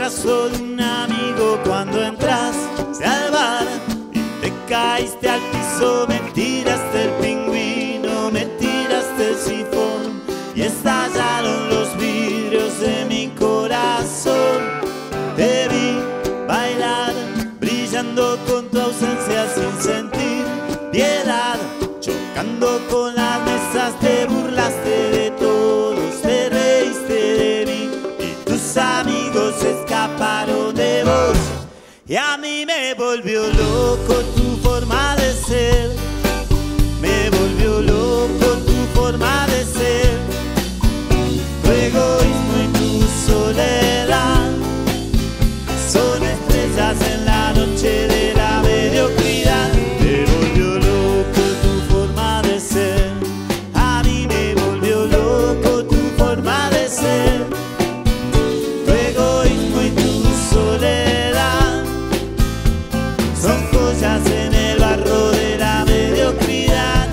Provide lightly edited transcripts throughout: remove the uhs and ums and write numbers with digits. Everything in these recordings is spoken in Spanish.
abrazo de un amigo cuando entraste al bar y te caíste al piso, me tiraste el pingüino, me tiraste el sifón y estallaron los vidrios de mi corazón. Te vi bailar, brillando con tu ausencia sin sentir piedad, chocando con las mesas, te burlaste de todos, te reíste de mí y tus amigos escaparon de vos. Y a mí me volvió loco tu forma de ser, me volvió loco tu forma de ser, tu egoísmo y tu soledad son estrellas en la noche de la mediocridad. Me volvió loco tu forma de ser, a mí me volvió loco tu forma de ser, tu egoísmo y tu soledad son cosas en el barro de la mediocridad.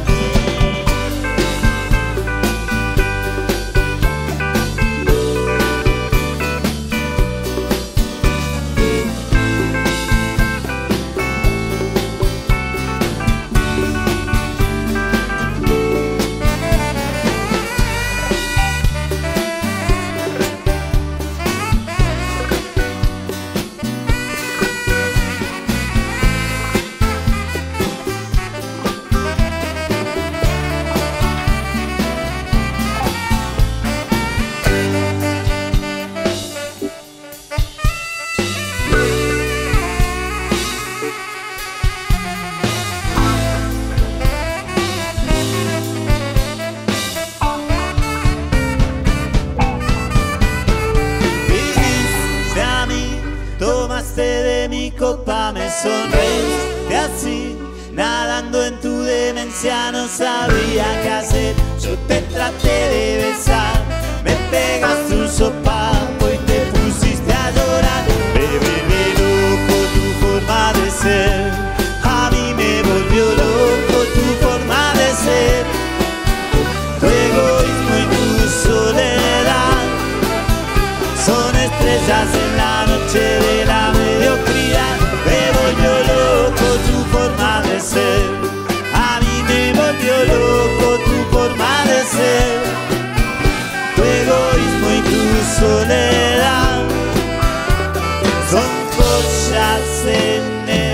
Tomaste de mi copa, me sonreíste así, nadando en tu demencia, no sabía qué hacer. Yo te traté de besar, me pegaste un sopapo y te pusiste a llorar. Me volvió loco tu forma de ser, a mí me volvió loco tu forma de ser, tu egoísmo y tu soledad son estrellas en la noche de la mediocridad. Me volvió loco tu forma de ser, a mí me volvió loco tu forma de ser, tu egoísmo y tu soledad son cosas en el